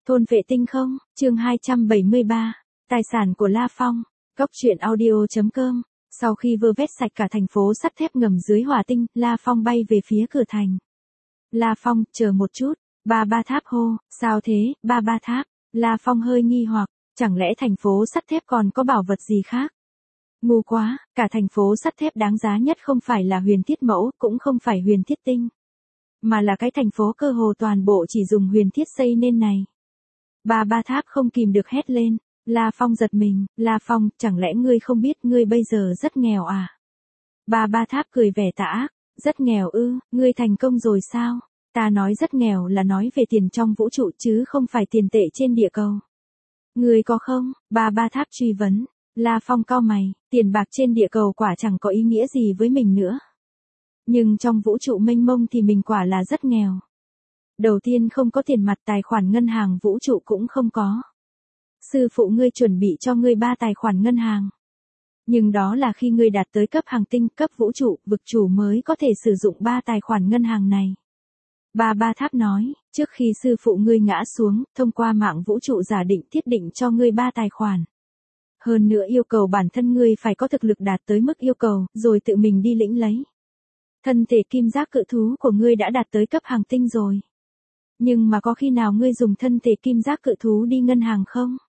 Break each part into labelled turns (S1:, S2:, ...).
S1: Thôn vệ tinh không, chương 273, tài sản của La Phong, góc truyện audio.com. Sau khi vơ vét sạch cả thành phố sắt thép ngầm dưới hỏa tinh, La Phong bay về phía cửa thành. La Phong, chờ một chút, Ba Ba Tháp hô, sao thế, Ba Ba Tháp? La Phong hơi nghi hoặc, chẳng lẽ thành phố sắt thép còn có bảo vật gì khác? Ngu quá, cả thành phố sắt thép đáng giá nhất không phải là huyền thiết mẫu, cũng không phải huyền thiết tinh. Mà là cái thành phố cơ hồ toàn bộ chỉ dùng huyền thiết xây nên này. Ba Ba Tháp không kìm được hét lên. La Phong giật mình, La Phong, chẳng lẽ ngươi không biết ngươi bây giờ rất nghèo à? Ba Ba Tháp cười vẻ tà ác, rất nghèo ư, ngươi thành công rồi sao? Ta nói rất nghèo là nói về tiền trong vũ trụ chứ không phải tiền tệ trên địa cầu. Ngươi có không? Ba Ba Tháp truy vấn. La Phong cau mày, tiền bạc trên địa cầu quả chẳng có ý nghĩa gì với mình nữa. Nhưng trong vũ trụ mênh mông thì mình quả là rất nghèo. Đầu tiên không có tiền mặt, tài khoản ngân hàng vũ trụ cũng không có. Sư phụ ngươi chuẩn bị cho ngươi 3 tài khoản ngân hàng. Nhưng đó là khi ngươi đạt tới cấp hành tinh, cấp vũ trụ, vực chủ mới có thể sử dụng 3 tài khoản ngân hàng này. Ba Ba Tháp nói, trước khi sư phụ ngươi ngã xuống, thông qua mạng vũ trụ giả định thiết định cho ngươi 3 tài khoản. Hơn nữa yêu cầu bản thân ngươi phải có thực lực đạt tới mức yêu cầu, rồi tự mình đi lĩnh lấy. Thân thể kim giác cự thú của ngươi đã đạt tới cấp hành tinh rồi. Nhưng mà có khi nào ngươi dùng thân thể kim giác cự thú đi ngân hàng không?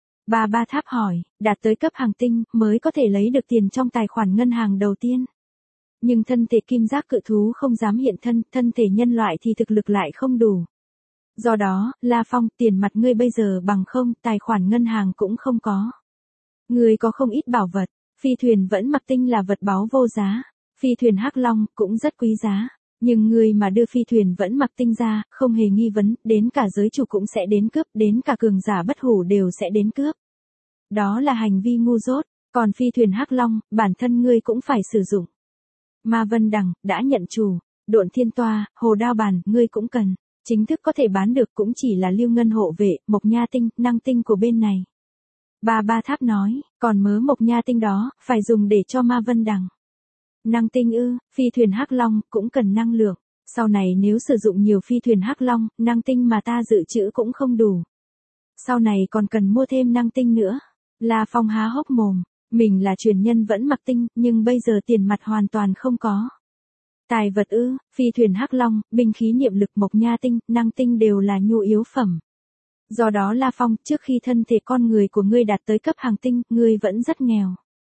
S1: Ba Ba Tháp hỏi, đạt tới cấp hành tinh mới có thể lấy được tiền trong tài khoản ngân hàng đầu tiên. Nhưng thân thể kim giác cự thú không dám hiện thân, thân thể nhân loại thì thực lực lại không đủ. Do đó, La Phong, tiền mặt ngươi bây giờ bằng không, tài khoản ngân hàng cũng không có. Ngươi có không ít bảo vật, phi thuyền vẫn mặc tinh là vật báu vô giá, phi thuyền Hắc Long cũng rất quý giá. Nhưng ngươi mà đưa phi thuyền vẫn mặc tinh ra, không hề nghi vấn, đến cả giới chủ cũng sẽ đến cướp, đến cả cường giả bất hủ đều sẽ đến cướp. Đó là hành vi ngu dốt, còn phi thuyền Hắc Long, bản thân ngươi cũng phải sử dụng. Ma Vân Đằng, đã nhận chủ, Độn Thiên Toa, Hồ Đao Bàn, ngươi cũng cần, chính thức có thể bán được cũng chỉ là Lưu Ngân hộ vệ, Mộc Nha Tinh, năng tinh của bên này. Ba Ba Tháp nói, còn mớ Mộc Nha Tinh đó, phải dùng để cho Ma Vân Đằng. Năng tinh ư, phi thuyền Hắc Long cũng cần năng lượng, sau này nếu sử dụng nhiều phi thuyền Hắc Long, năng tinh mà ta dự trữ cũng không đủ. Sau này còn cần mua thêm năng tinh nữa. La Phong há hốc mồm, mình là truyền nhân vẫn mặc tinh, nhưng bây giờ tiền mặt hoàn toàn không có. Tài vật ư, phi thuyền Hắc Long, binh khí niệm lực Mộc Nha Tinh, năng tinh đều là nhu yếu phẩm. Do đó La Phong, trước khi thân thể con người của ngươi đạt tới cấp hành tinh, ngươi vẫn rất nghèo.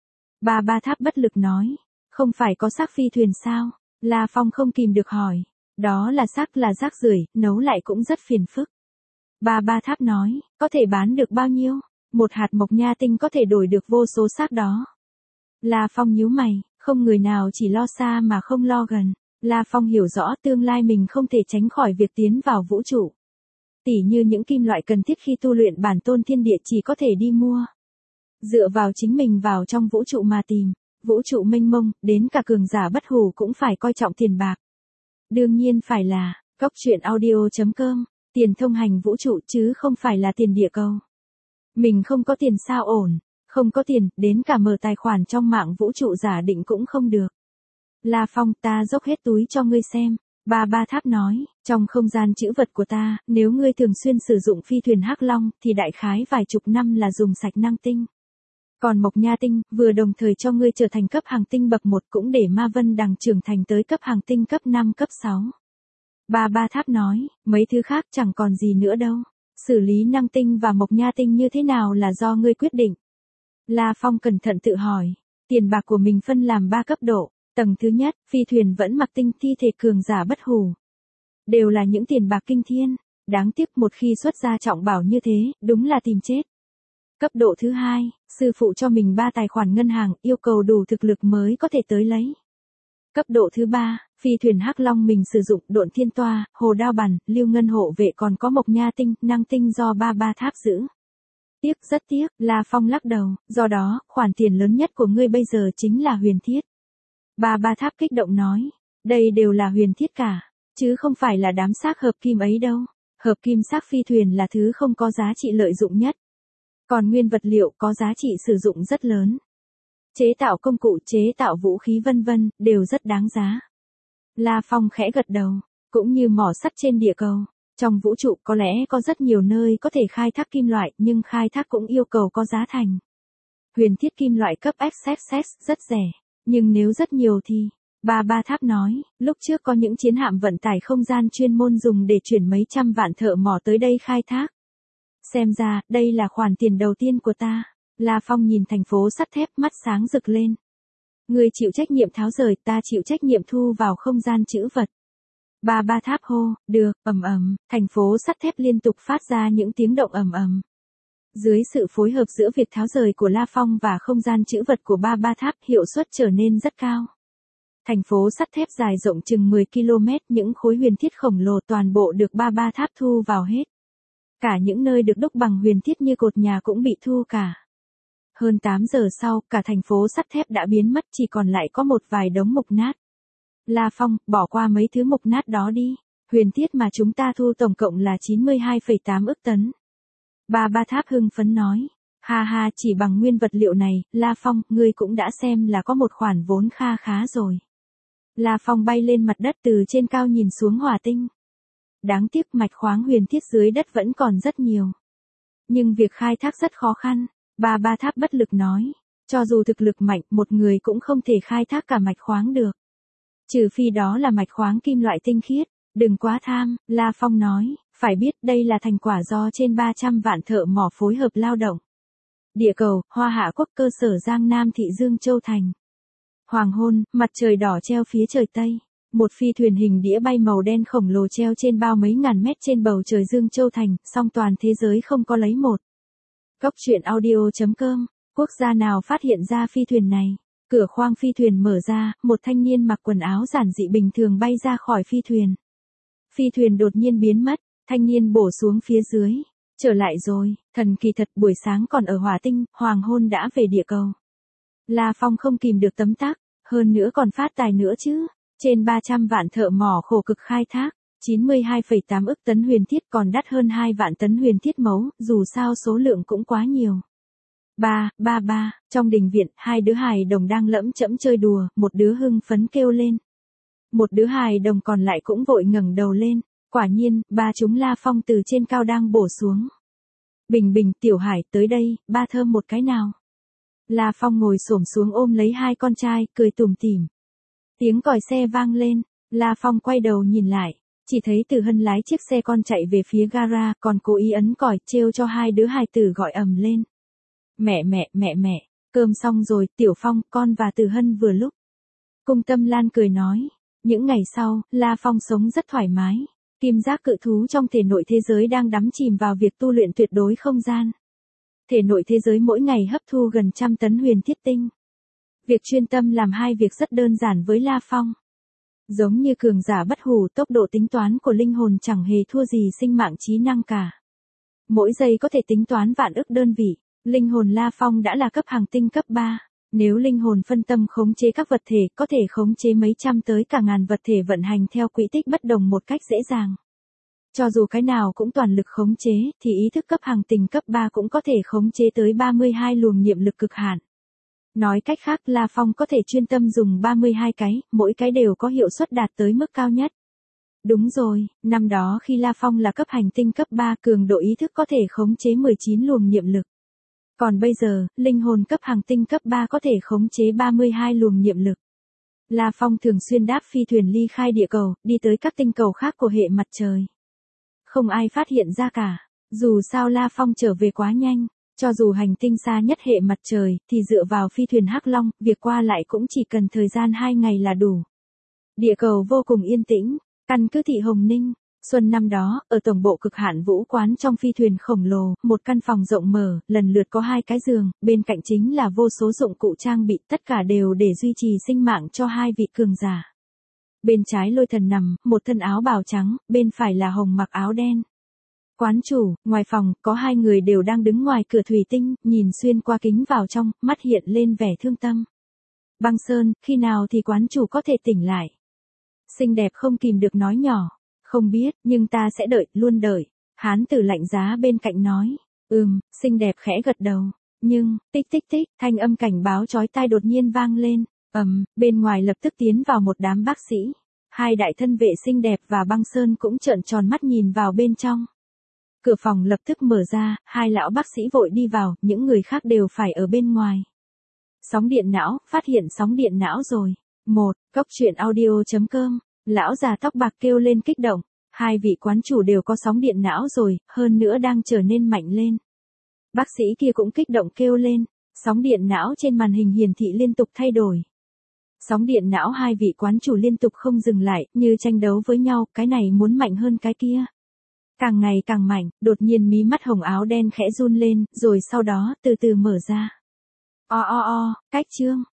S1: Ba Ba Tháp bất lực nói. Không phải có xác phi thuyền sao? La Phong không kìm được hỏi. Đó là xác là rác rưởi, nấu lại cũng rất phiền phức. Ba Ba Tháp nói, có thể bán được bao nhiêu? Một hạt Mộc Nha Tinh có thể đổi được vô số xác đó. La Phong nhíu mày, không người nào chỉ lo xa mà không lo gần. La Phong hiểu rõ tương lai mình không thể tránh khỏi việc tiến vào vũ trụ. Tỉ như những kim loại cần thiết khi tu luyện bản tôn thiên địa chỉ có thể đi mua. Dựa vào chính mình vào trong vũ trụ mà tìm. Vũ trụ mênh mông, đến cả cường giả bất hủ cũng phải coi trọng tiền bạc. Đương nhiên phải là, góc truyện audio.com, tiền thông hành vũ trụ chứ không phải là tiền địa cầu. Mình không có tiền sao ổn, không có tiền, đến cả mở tài khoản trong mạng vũ trụ giả định cũng không được. La Phong, ta dốc hết túi cho ngươi xem. Ba Ba Tháp nói, trong không gian trữ vật của ta, nếu ngươi thường xuyên sử dụng phi thuyền Hắc Long, thì đại khái vài chục năm là dùng sạch năng tinh. Còn Mộc Nha Tinh, vừa đồng thời cho ngươi trở thành cấp hành tinh bậc 1 cũng để Ma Vân Đằng trưởng thành tới cấp hành tinh cấp 5 cấp 6. Ba Ba Tháp nói, mấy thứ khác chẳng còn gì nữa đâu. Xử lý năng tinh và Mộc Nha Tinh như thế nào là do ngươi quyết định. La Phong cẩn thận tự hỏi, tiền bạc của mình phân làm 3 cấp độ. Tầng thứ nhất, phi thuyền vẫn mặc tinh, thi thể cường giả bất hủ. Đều là những tiền bạc kinh thiên. Đáng tiếc một khi xuất ra trọng bảo như thế, đúng là tìm chết. Cấp độ thứ hai, sư phụ cho mình 3 tài khoản ngân hàng, yêu cầu đủ thực lực mới có thể tới lấy. Cấp độ thứ ba, phi thuyền Hắc Long mình sử dụng, Độn Thiên Toa, Hồ Đao Bàn, Lưu Ngân hộ vệ còn có Mộc Nha Tinh, năng tinh do Ba Ba Tháp giữ. Tiếc, rất tiếc, La Phong lắc đầu, do đó, khoản tiền lớn nhất của ngươi bây giờ chính là huyền thiết. Ba Ba Tháp kích động nói, đây đều là huyền thiết cả, chứ không phải là đám xác hợp kim ấy đâu. Hợp kim xác phi thuyền là thứ không có giá trị lợi dụng nhất. Còn nguyên vật liệu có giá trị sử dụng rất lớn. Chế tạo công cụ, chế tạo vũ khí vân vân, đều rất đáng giá. La Phong khẽ gật đầu, cũng như mỏ sắt trên địa cầu. Trong vũ trụ có lẽ có rất nhiều nơi có thể khai thác kim loại, nhưng khai thác cũng yêu cầu có giá thành. Huyền thiết kim loại cấp XXX rất rẻ, nhưng nếu rất nhiều thì... Ba Tháp nói, lúc trước có những chiến hạm vận tải không gian chuyên môn dùng để chuyển mấy trăm vạn thợ mỏ tới đây khai thác. Xem ra, đây là khoản tiền đầu tiên của ta. La Phong nhìn thành phố sắt thép, mắt sáng rực lên. Ngươi chịu trách nhiệm tháo rời, ta chịu trách nhiệm thu vào không gian trữ vật. Ba Tháp hô, được, ầm ầm, thành phố sắt thép liên tục phát ra những tiếng động ầm ầm. Dưới sự phối hợp giữa việc tháo rời của La Phong và không gian trữ vật của Ba Tháp, hiệu suất trở nên rất cao. Thành phố sắt thép dài rộng chừng 10 km, những khối huyền thiết khổng lồ toàn bộ được Ba Tháp thu vào hết. Cả những nơi được đúc bằng huyền thiết như cột nhà cũng bị thu cả. Hơn 8 giờ sau, cả thành phố sắt thép đã biến mất, chỉ còn lại có một vài đống mục nát. La Phong, bỏ qua mấy thứ mục nát đó đi. Huyền thiết mà chúng ta thu tổng cộng là 92,8 ức tấn. Ba Tháp hưng phấn nói. Ha ha, chỉ bằng nguyên vật liệu này, La Phong, ngươi cũng đã xem là có một khoản vốn kha khá rồi. La Phong bay lên mặt đất từ trên cao nhìn xuống hỏa tinh. Đáng tiếc mạch khoáng huyền thiết dưới đất vẫn còn rất nhiều. Nhưng việc khai thác rất khó khăn. Ba Tháp bất lực nói. Cho dù thực lực mạnh, một người cũng không thể khai thác cả mạch khoáng được. Trừ phi đó là mạch khoáng kim loại tinh khiết. Đừng quá tham, La Phong nói. Phải biết đây là thành quả do trên 300 vạn thợ mỏ phối hợp lao động. Địa cầu, Hoa Hạ Quốc, cơ sở Giang Nam thị Dương Châu Thành. Hoàng hôn, mặt trời đỏ treo phía trời Tây. Một phi thuyền hình đĩa bay màu đen khổng lồ treo trên bao mấy ngàn mét trên bầu trời Dương Châu Thành, song toàn thế giới không có lấy một. Cốc truyện audio.com, quốc gia nào phát hiện ra phi thuyền này? Cửa khoang phi thuyền mở ra, một thanh niên mặc quần áo giản dị bình thường bay ra khỏi phi thuyền. Phi thuyền đột nhiên biến mất, thanh niên bổ xuống phía dưới. Trở lại rồi, thần kỳ thật, buổi sáng còn ở hỏa tinh, hoàng hôn đã về địa cầu. La Phong không kìm được tấm tắc, hơn nữa còn phát tài nữa chứ. Trên 300 vạn thợ mỏ khổ cực khai thác, 92,8 ức tấn huyền thiết còn đắt hơn 2 vạn tấn huyền thiết mấu, dù sao số lượng cũng quá nhiều. Ba, trong đình viện, hai đứa hài đồng đang lẫm chẫm chơi đùa, một đứa hưng phấn kêu lên. Một đứa hài đồng còn lại cũng vội ngẩng đầu lên, quả nhiên, ba chúng La Phong từ trên cao đang bổ xuống. Bình, Tiểu Hải, tới đây, ba thơm một cái nào. La Phong ngồi xổm xuống ôm lấy hai con trai, cười tủm tỉm. Tiếng còi xe vang lên, La Phong quay đầu nhìn lại, chỉ thấy Từ Hân lái chiếc xe con chạy về phía gara, còn cố ý ấn còi, trêu cho hai đứa hài tử gọi ầm lên. Mẹ, cơm xong rồi, Tiểu Phong, con và Từ Hân vừa lúc. Cung Tâm Lan cười nói, những ngày sau, La Phong sống rất thoải mái. Kim giác cự thú trong thể nội thế giới đang đắm chìm vào việc tu luyện tuyệt đối không gian. Thể nội thế giới mỗi ngày hấp thu gần 100 tấn huyền thiết tinh. Việc chuyên tâm làm hai việc rất đơn giản với La Phong. Giống như cường giả bất hủ, tốc độ tính toán của linh hồn chẳng hề thua gì sinh mạng trí năng cả. Mỗi giây có thể tính toán vạn ức đơn vị, linh hồn La Phong đã là cấp hành tinh cấp 3. Nếu linh hồn phân tâm khống chế các vật thể, có thể khống chế mấy trăm tới cả ngàn vật thể vận hành theo quỹ tích bất đồng một cách dễ dàng. Cho dù cái nào cũng toàn lực khống chế, thì ý thức cấp hành tinh cấp 3 cũng có thể khống chế tới 32 luồng niệm lực cực hạn. Nói cách khác, La Phong có thể chuyên tâm dùng 32 cái, mỗi cái đều có hiệu suất đạt tới mức cao nhất. Đúng rồi, năm đó khi La Phong là cấp hành tinh cấp 3, cường độ ý thức có thể khống chế 19 luồng niệm lực. Còn bây giờ, linh hồn cấp hành tinh cấp 3 có thể khống chế 32 luồng niệm lực. La Phong thường xuyên đáp phi thuyền ly khai địa cầu, đi tới các tinh cầu khác của hệ mặt trời. Không ai phát hiện ra cả. Dù sao La Phong trở về quá nhanh, cho dù hành tinh xa nhất hệ mặt trời, thì dựa vào phi thuyền Hắc Long, việc qua lại cũng chỉ cần thời gian 2 ngày là đủ. Địa cầu vô cùng yên tĩnh, căn cứ thị Hồng Ninh. Xuân năm đó, ở tổng bộ cực hạn vũ quán trong phi thuyền khổng lồ, một căn phòng rộng mở, lần lượt có 2 cái giường, bên cạnh chính là vô số dụng cụ trang bị, tất cả đều để duy trì sinh mạng cho 2 vị cường giả. Bên trái Lôi Thần nằm, một thân áo bào trắng, bên phải là Hồng mặc áo đen. Quán chủ, ngoài phòng, có 2 người đều đang đứng ngoài cửa thủy tinh, nhìn xuyên qua kính vào trong, mắt hiện lên vẻ thương tâm. Băng Sơn, khi nào thì quán chủ có thể tỉnh lại? Xinh đẹp không kìm được nói nhỏ. Không biết, nhưng ta sẽ đợi, luôn đợi. Hán tử lạnh giá bên cạnh nói. Xinh đẹp khẽ gật đầu. Nhưng, tích, thanh âm cảnh báo chói tai đột nhiên vang lên. Bên ngoài lập tức tiến vào một đám bác sĩ. Hai đại thân vệ xinh đẹp và Băng Sơn cũng trợn tròn mắt nhìn vào bên trong. Cửa phòng lập tức mở ra, hai lão bác sĩ vội đi vào, những người khác đều phải ở bên ngoài. Sóng điện não, phát hiện sóng điện não rồi. Cốc truyện audio.com, lão già tóc bạc kêu lên kích động. Hai vị quán chủ đều có sóng điện não rồi, hơn nữa đang trở nên mạnh lên. Bác sĩ kia cũng kích động kêu lên, sóng điện não trên màn hình hiển thị liên tục thay đổi. Sóng điện não hai vị quán chủ liên tục không dừng lại, như tranh đấu với nhau, cái này muốn mạnh hơn cái kia. Càng ngày càng mạnh, đột nhiên mí mắt hồng áo đen khẽ run lên, rồi sau đó từ từ mở ra. Cách chương.